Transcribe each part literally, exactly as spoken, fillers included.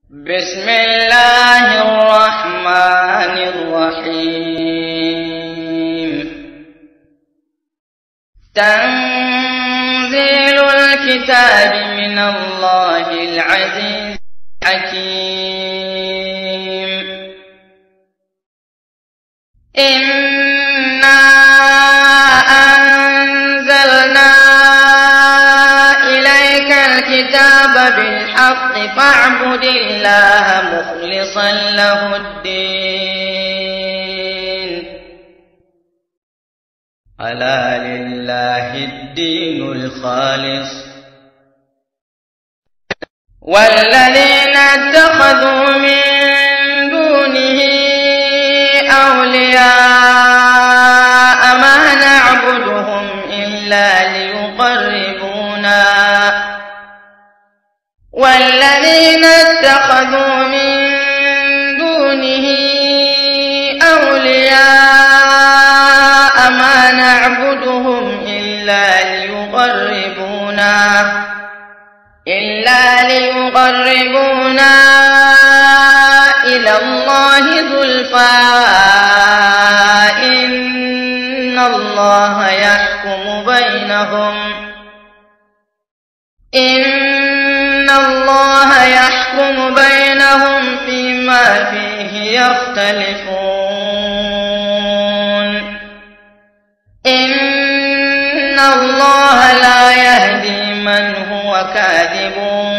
بسم الله الرحمن الرحيم. تنزيل الكتاب من الله العزيز الحكيم. إنا أنزلنا إليك الكتاب بالحق فاعبد الله مخلصا له الدين. ألا لله الدين الخالص والذين اتخذوا من دونه أولياء ما نعبدهم إلا ليقربونا والذين اتخذوا من دونه أولياء ما نعبدهم إلا ليقربونا إلا ليقربونا إلى الله زلفى إن الله يحكم بينهم إن الله يحكم بينهم فيما فيه يختلفون. إن الله لا يهدي من هو كاذب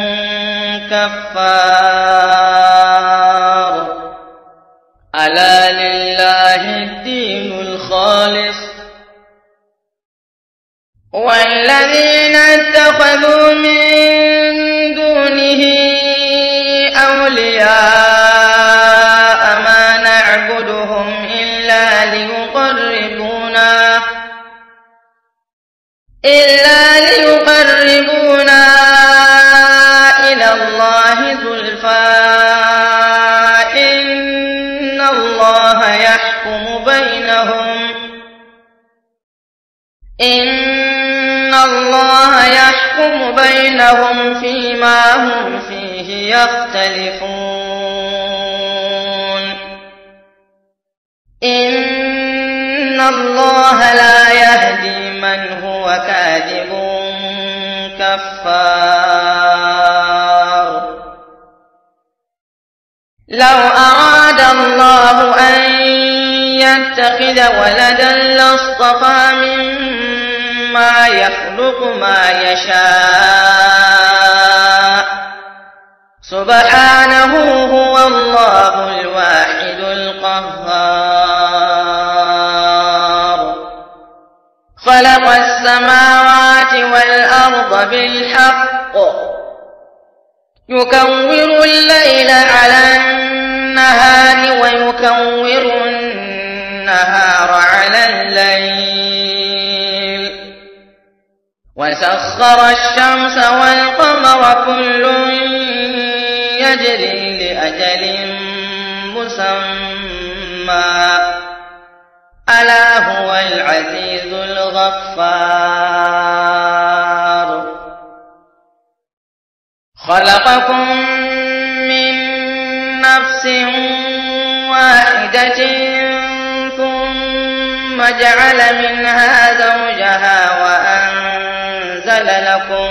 كفار. ألا لله الدين الخالص والذين اتخذوا من دونه أولياء ما نعبدهم إلا ليقربونا إلا ليقربونا إلى الله زلفى إن الله يحكم بينهم إن الله يحكم بينهم فيما هم فيه يختلفون. إن الله لا يهدي من هو كاذب كفار. لو أراد الله أن يتخذ ولدا لاصطفى مما يخلق ما يشاء سبحانه هو الله الواحد القهار. خلق السماوات والأرض بالحق يكور الليل على النهار ويكور النهار على الليل وسخر الشمس والقمر كل يجري لأجل مسمى ألا هو العزيز الغفار. خلقكم من نفس واحدة ثم جعل منها زوجها وأنزل لكم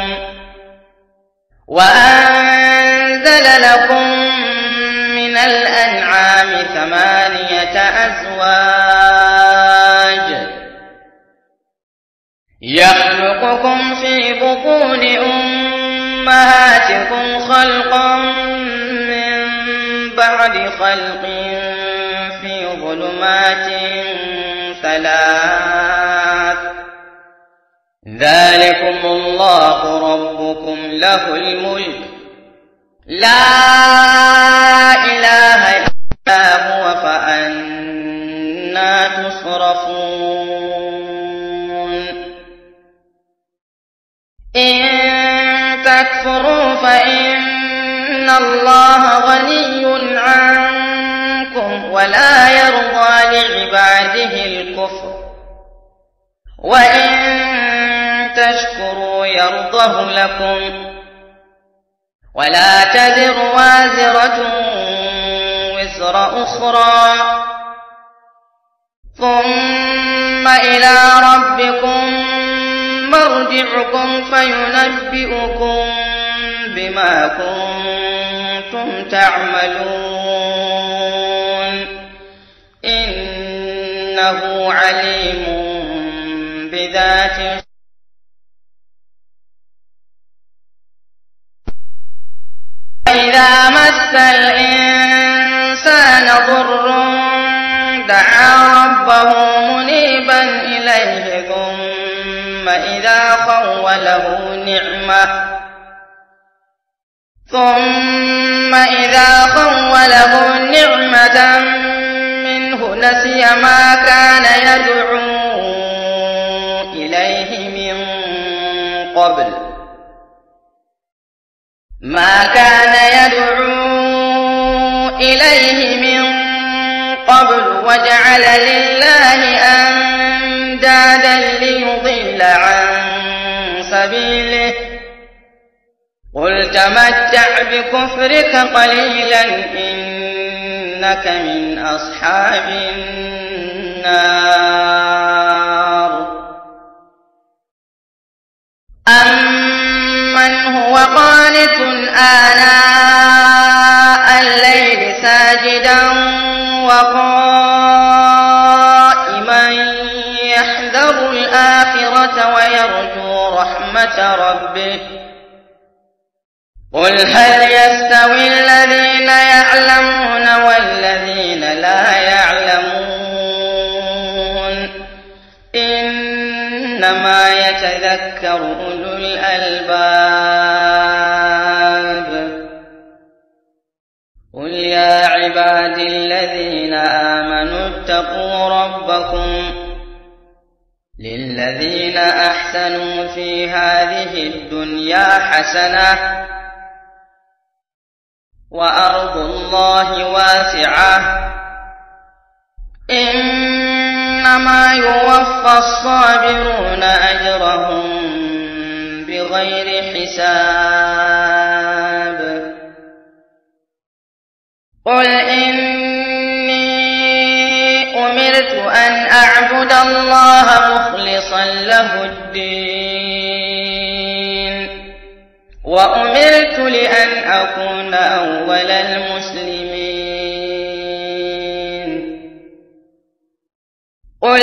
وأنزل لكم من الأنعام ثمانية أزواج يخلقكم في بطون أمهاتكم خلقا من بعد خلق في ظلمات ثلاث ذلكم الله ربكم له الملك لا إله إلا هو فأنى تصرفون. إن تكفروا فإن الله غني عنكم ولا يرضى لعباده الكفر وإن تشكروا يرضه لكم ولا تزر وازرة وازرة وزر أخرى ثم إلى ربكم مرجعكم فينبئكم بما كنتم تعملون إنه عليم بذات الصدور. إذا مس الإنسان ضر دعا ربه منيبا إليه ثم إذا خوله نعمة ثم إذا خوله نعمة منه نسي ما كان يدعو إليه من قبل ما كان يدعو إليه من قبل وجعل لله أندادا ليضل عن سبيله قل تمتع بكفرك قليلا إنك من أصحاب النار. أمن هو قانت آناء الليل ساجدا وقائما يحذر الآخرة ويرجو رحمة ربه قل هل يستوي الذين يعلمون والذين لا يعلمون إنما يتذكر أولو الألباب. قل يا عبادي الذين آمنوا اتقوا ربكم للذين أحسنوا في هذه الدنيا حسنة وأرض الله واسعة إنما يوفى الصابرون أجرهم بغير حساب. قل إني أمرت أن أعبد الله مخلصا له الدين وأمرت لأن أكون أول المسلمين. قل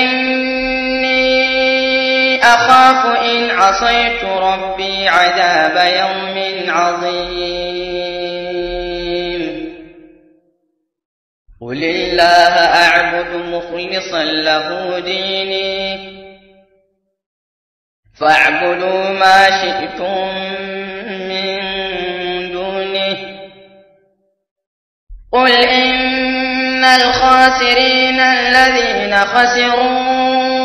إني أخاف إن عصيت ربي عذاب يوم عظيم. قل الله أعبد مخلصا له ديني فاعبدوا ما شئتم من دونه. قل إن الخاسرين الذين خسروا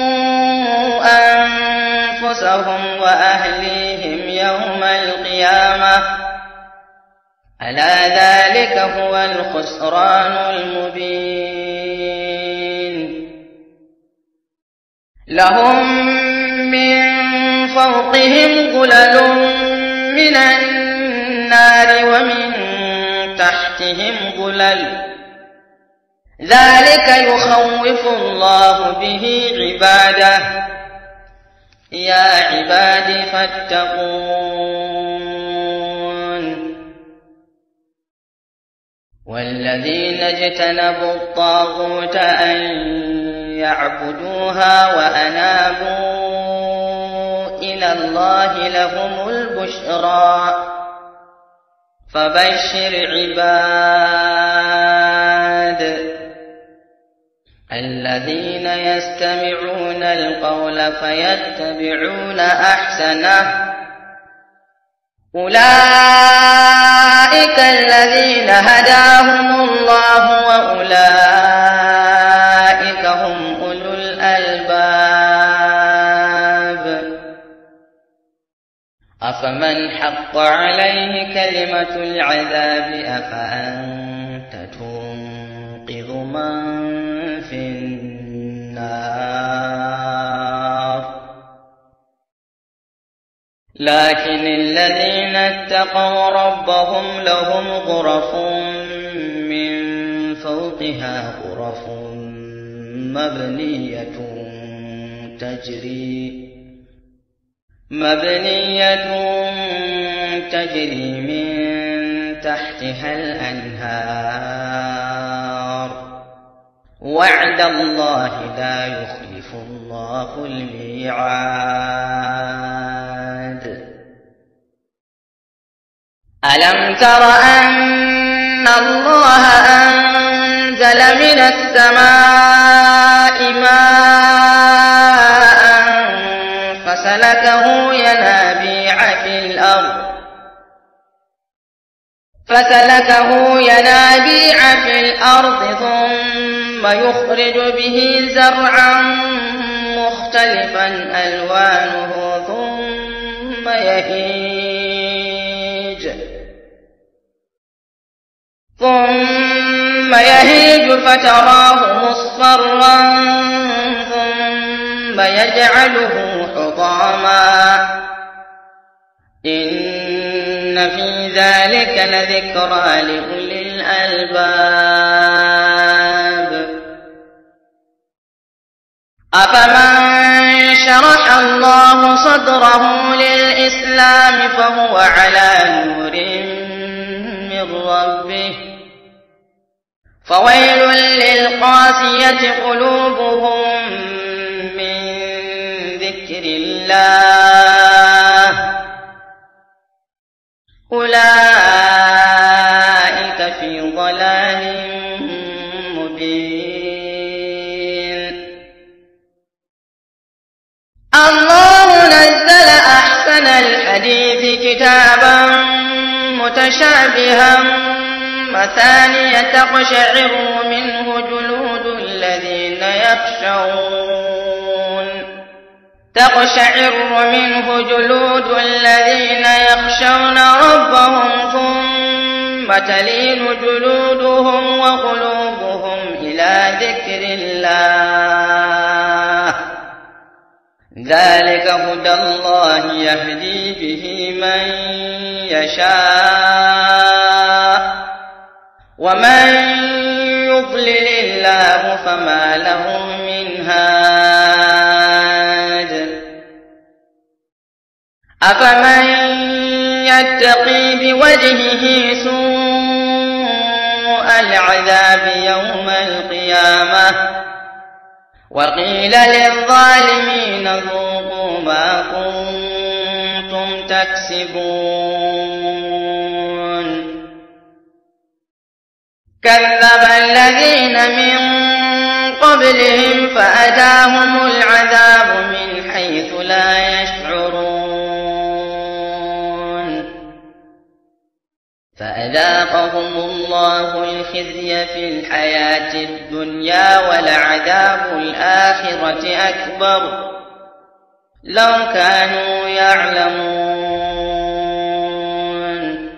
أنفسهم وأهليهم يوم القيامة ألا ذلك هو الخسران المبين. لهم من فوقهم ظلل من النار ومن تحتهم ظلل ذلك يخوف الله به عباده يا عبادي فاتقون. والذين اجتنبوا الطاغوت أن يعبدوها وأنابوا إلى الله لهم البشرى فبشر عباد الذين يستمعون القول فيتبعون أحسنه أولئك الذين هداهم الله وأولئك هم أولو الألباب. أفمن حق عليه كلمة العذاب أفأنت تنقذ من في النار لكن الذين اتقوا ربهم لهم غرف من فوقها غرف مبنية تجري مبنية تجري من تحتها الأنهار وعد الله لا يخلف الله الميعاد. ألم تر أن الله أنزل من السماء ماء فسلكه ينابيع في الأرض فسلكه ينابيع في الأرض ثم يخرج به زرعا مختلفا ألوانه ثم يهيج ثم يهيج فتراه مصفرا ثم يجعله حطاما إن في ذلك لذكرى لأولي الألباب. أفمن شرح الله صدره للإسلام فهو على نور من ربه فويل للقاسية قلوبهم من ذكر الله أولئك في ضلال مبين. الله نزل أحسن الحديث كتابا متشابها مثانية تقشعر منه جلود الذين يخشون تقشعر منه جلود الذين يخشون ربهم ثم تلين جلودهم وقلوبهم إلى ذكر الله ذلك هدى الله يهدي به من يشاء ومن يضلل الله فما له من هاد. أفمن يتقي بوجهه سوء العذاب يوم القيامة وقيل للظالمين ذوقوا ما كنتم تكسبون. كذب الذين من قبلهم فأتاهم العذاب من حيث لا يشعرون فأذاقهم الله الخزي في الحياة الدنيا ولعذاب الآخرة أكبر لو كانوا يعلمون.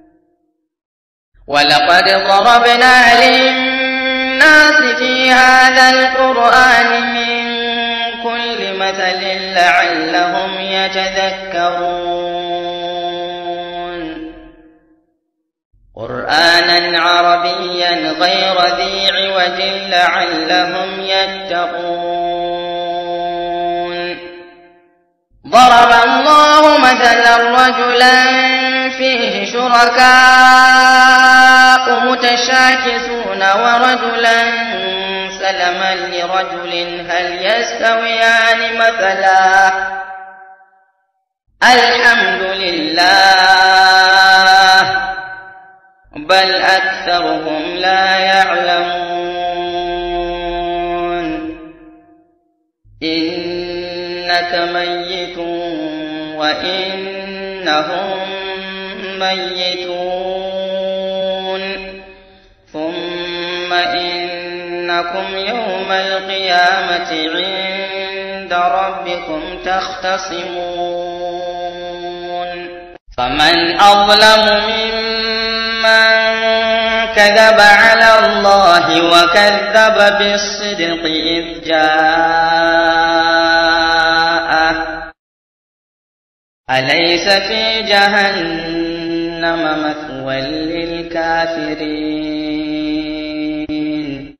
ولقد ضربنا للناس في هذا القرآن من كل مثل لعلهم يتذكرون قرآنا عربيا غير ذي عوج لعلهم يتقون. ضرب الله مثلا رجلا فيه شركاء متشاكسون ورجلا سلما لرجل هل يستويان مثلا الحمد لله بل أكثرهم لا يعلمون. إنك ميت وإنهم ميتون ثم إنكم يوم القيامة عند ربكم تختصمون. فمن أظلم ممن كذب على الله وكذب بالصدق إذ جاءه أليس في جهنم مثوى للكافرين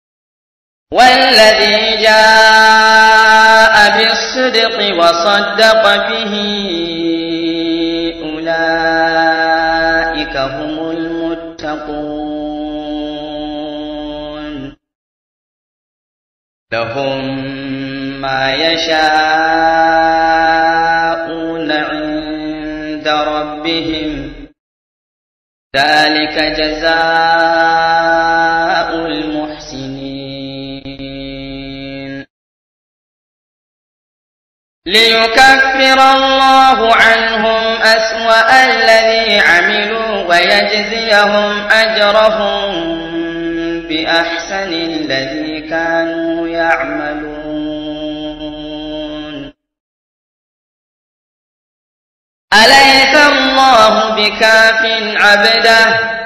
والذي جاء بالصدق وصدق به أولئك هم المتقون لهم ما يشاءون عند ربهم ذلك جزاء المحسنين ليكفر الله عنهم أسوأ الذي عملوا ويجزيهم أجرهم بأحسن الذي كانوا يعملون أليس الله بكاف عبده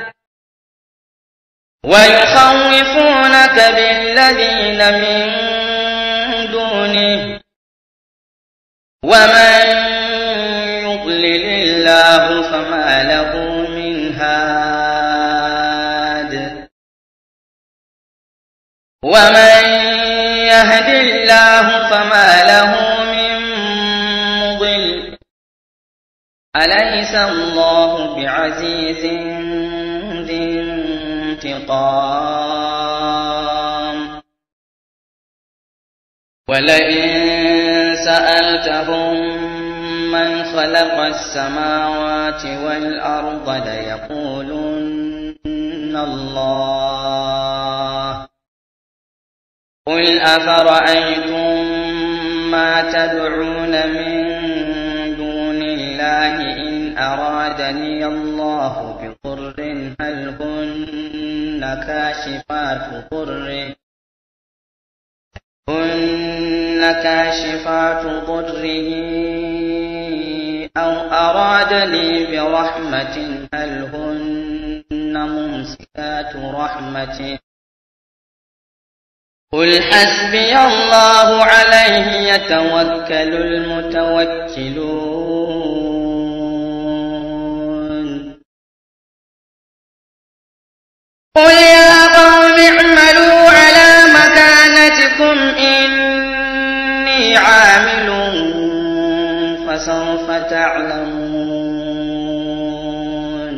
ويخوفونك بالذين من دونه ومن يضلل الله فما له من هاد ومن يهد الله فما له من مضل أليس الله بعزيز ذي انتقام ولئن سألتهم من خلق السماوات والأرض ليقولن الله قل أفرأيتم ما تدعون من دون الله إن أرادني الله بضر هل هن كاشفات ضره هن كاشفات ضره أو أرادني برحمة هل هن ممسكات رحمته قل حسبي الله عليه يتوكل المتوكلون قل يا قوم اعملوا على مكانتكم إني عامل فسوف تعلمون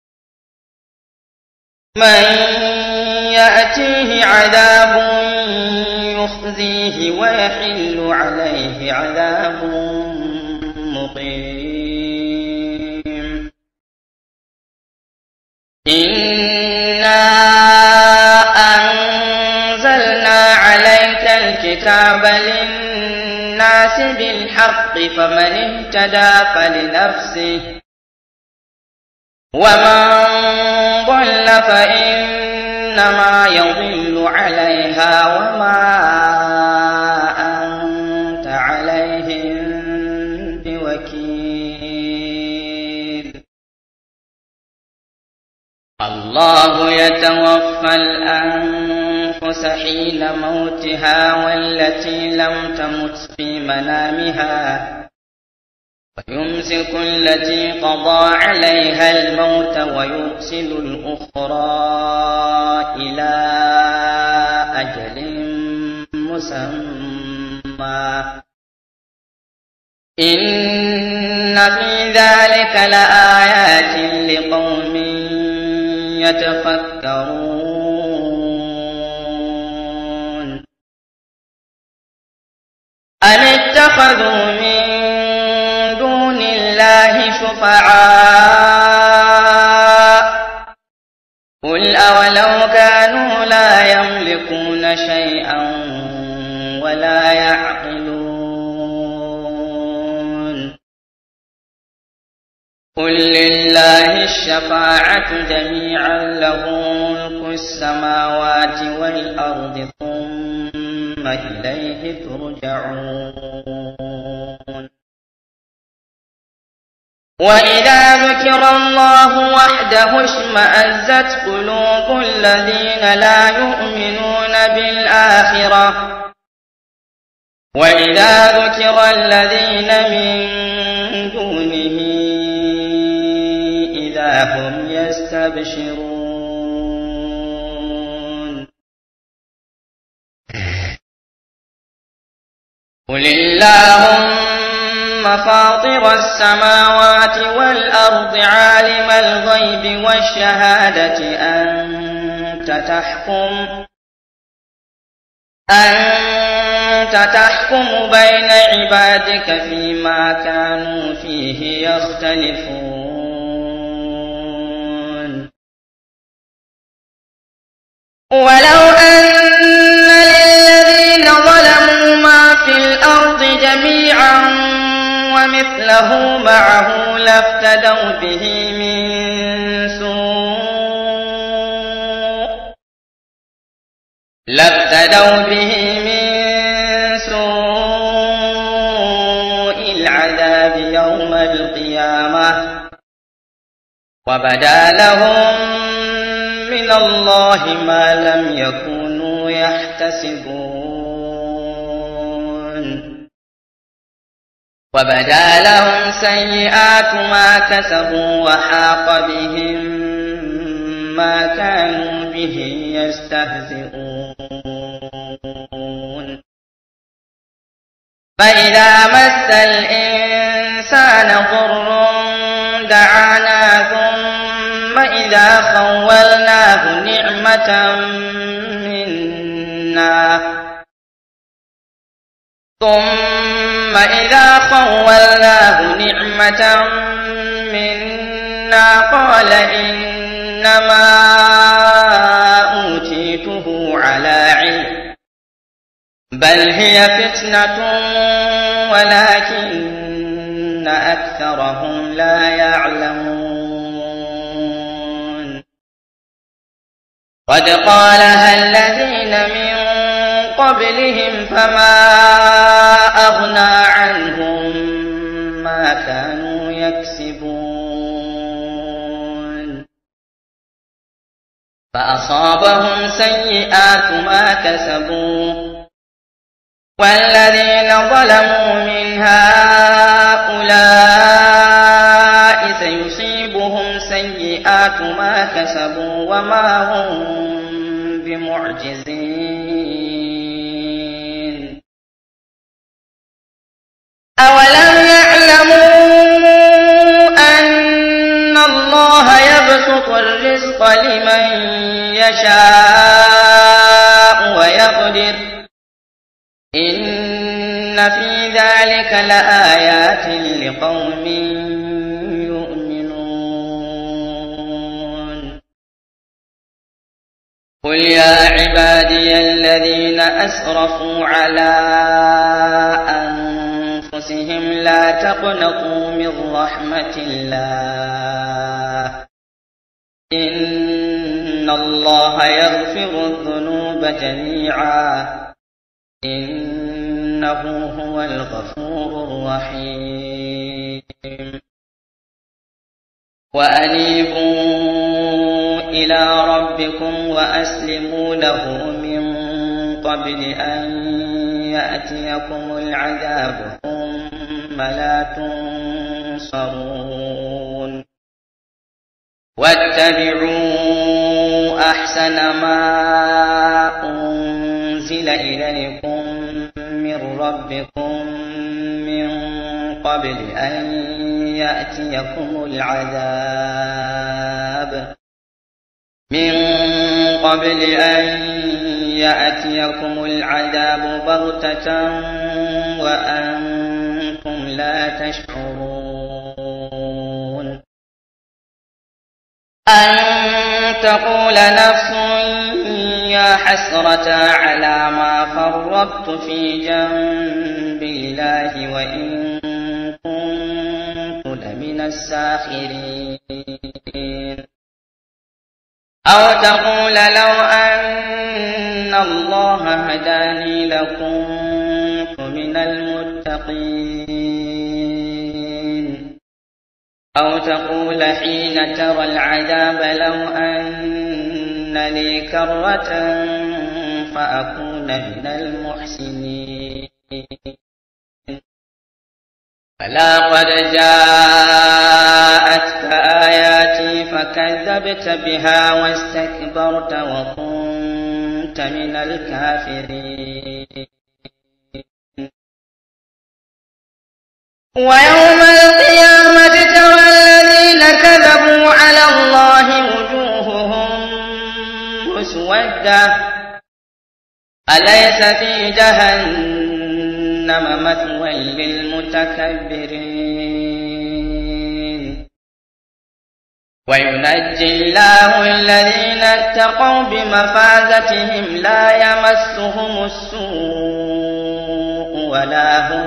من يأتيه عذاب يخزيه ويحل عليه عذاب مقيم إنا أنزلنا عليك الكتاب للناس بالحق فمن اهتدى فلنفسه ومن ضل فإنما يضل عليها وما أنت عليهم بوكيل الله يتوفى الأنفس حين موتها والتي لم تمت في منامها ويمسك التي قضى عليها الموت ويرسل الأخرى إلى أجل مسمى إن في ذلك لآيات لقوم يتفكرون أم اتخذوا من دون الله شفعاء قل أولو كانوا لا يملكون شيئا ولا يعقلون قل لله الشفاعة جميعا له ملك السماوات والأرض ثم إليه ترجعون وإذا ذكر الله وحده اشمأزت قلوب الذين لا يؤمنون بالآخرة وإذا ذكر الذين من دونه يستبشرون قل اللهم فاطر السماوات والأرض عالم الغيب والشهادة أنت تحكم أنت تحكم بين عبادك فيما كانوا فيه يختلفون ولو أن للذين ظلموا ما في الأرض جميعا ومثله معه لافتدوا به من سوء لافتدوا به من سوء العذاب يوم القيامة وبدا لهم من الله ما لم يكونوا يحتسبون وبدا لهم سيئات ما كسبوا وحاق بهم ما كانوا به يستهزئون فإذا مس الإنسان ضر دعانا ثم إذا خولناه نعمة منا ثم إذا خولناه نعمة منا قال إنما أوتيته على علم بل هي فتنة ولكن أكثرهم لا يعلمون قد قالها الذين من قبلهم فما أغنى عنهم ما كانوا يكسبون فأصابهم سيئات ما كسبوا والذين ظلموا من هؤلاء سيصيبهم سيئات ما كسبوا وما هم بمعجزين أولم يعلموا أن الله يبسط الرزق لمن يشاء ويقدر إن في ذلك لآيات لقوم يؤمنون قل يا عبادي الذين أسرفوا على أنفسهم لا تقنطوا من رحمة الله إن الله يغفر الذنوب جميعا إنه هو الغفور الرحيم وأنيبوا إلى ربكم وأسلموا له من قبل أن يأتيكم العذاب ثم لا تنصرون واتبعوا أحسن ما أنزل إليكم من ربكم من قبل أن يأتيكم العذاب من قبل أن يأتيكم العذاب بغتة وأنتم لا تشعرون أن تقول نفس يا حسرة على ما فرطت في جنب الله وإن كنت لمن الساخرين أو تقول لو أن الله هداني لكنت من المتقين أو تقول حين ترى العذاب لو أن لي كرة فأكون من المحسنين فلا قد جاءتك آياتي فكذبت بها واستكبرت وكنت من الكافرين. ويوم القيامة ترى الذين كذبوا على الله وجوههم مسودة أليس في جهنم مثوى للمتكبرين. وينجي الله الذين اتقوا بمفازتهم لا يمسهم السوء ولا هم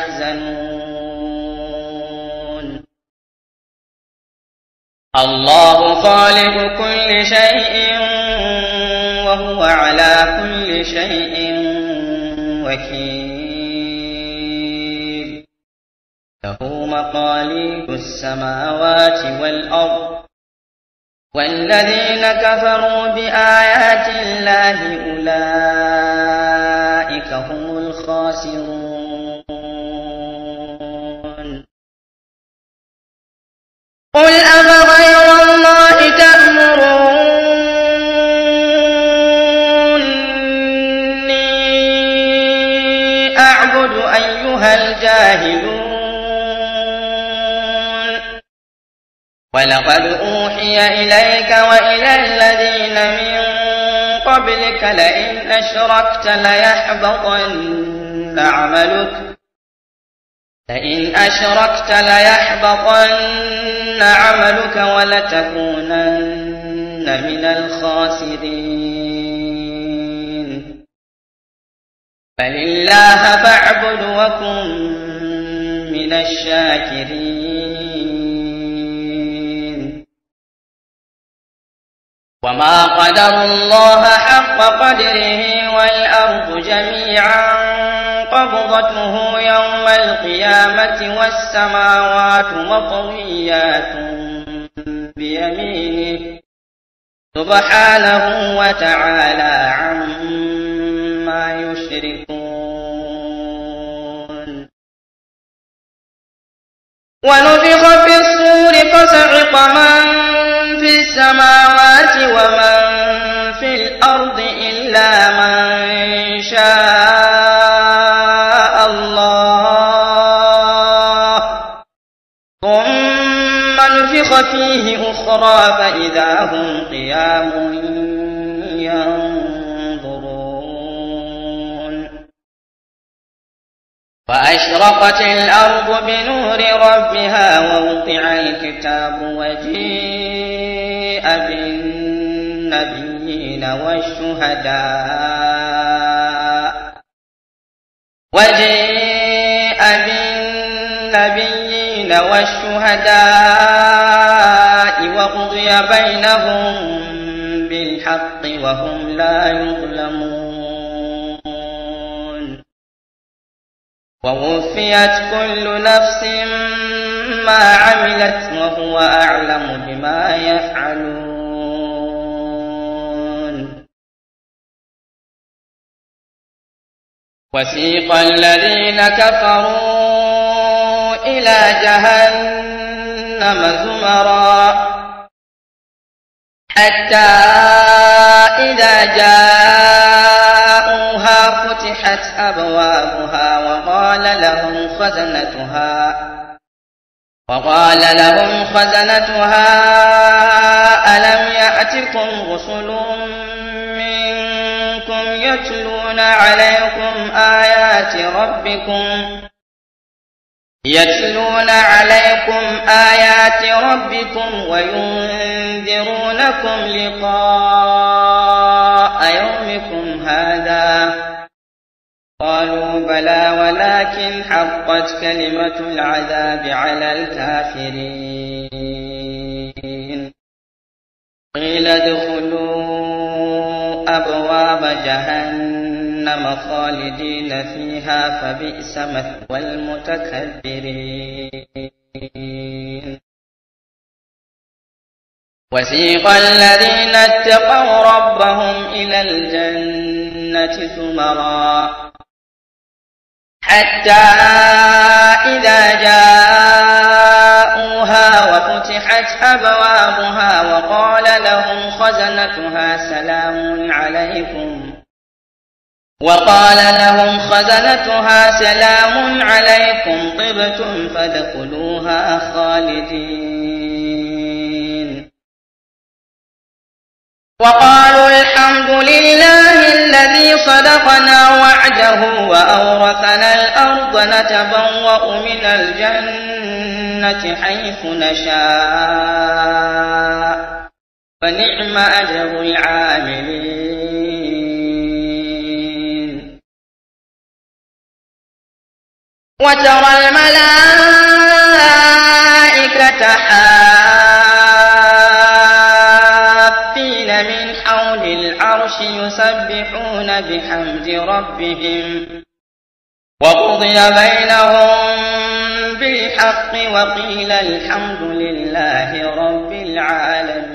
يحزنون. الله خالق كل شيء وهو على كل شيء وكيل. له مقاليد السماوات والأرض والذين كفروا بآيات الله أولئك هم الخاسرون. قل أفغير الله تأمروني أعبد أيها الجاهلون. ولقد أوحي إليك وإلى الذين من قبلك لئن أشركت ليحبطن عملك لئن أشركت ليحبطن عملك ولتكونن من الخاسرين. فلله فاعبد وكن من الشاكرين. وما قدروا الله حق قدره والأرض جميعا قبضته يوم القيامة والسماوات مطويات بيمينه سبحانه وتعالى عما يشركون. ونفخ في الصور فصعق من في السماوات ومن في الأرض إلا من شاء الله ثم نفخ فيه أخرى فإذا هم قيام ينظرون. وأشرقت الأرض بنور ربها ووضع الكتاب وجيء بالنبيين والشهداء وجيء بالنبيين والشهداء وقضي بينهم بالحق وهم لا يظلمون. ووفيت كل نفس ما عملت وهو أعلم بما يفعلون. وسيق الذين كفروا إلى جهنم زمرا حتى إذا جاءوها فتحت أبوابها وقال لهم خزنتها وقال لهم خزنتها ألم يأتكم رسل منكم يتلون عليكم آيات ربكم يتلون عليكم آيات ربكم وينذرونكم لقاء يومكم هذا قالوا بلى ولكن حقت كلمة العذاب على الكافرين. قيل ادخلوا أبواب جهنم خالدين فيها فبئس مثوى المتكبرين. وسيق الذين اتقوا ربهم إلى الجنة زمرا حتى إذا جاءوها وفتحت وفتحت أبوابها وقال لهم خزنتها سلام عليكم وقال لهم خزنتها سلام عليكم طبتم فادخلوها خالدين. وقالوا الحمد لله الذي صدقنا وعده وأورثنا الأرض نتبوأ من الجنة حيث نشاء فنعم أجر العاملين. وترى الملائكة حافين من حول العرش يسبحون بحمد ربهم وقضي بينهم بالحق وقيل الحمد لله رب العالمين.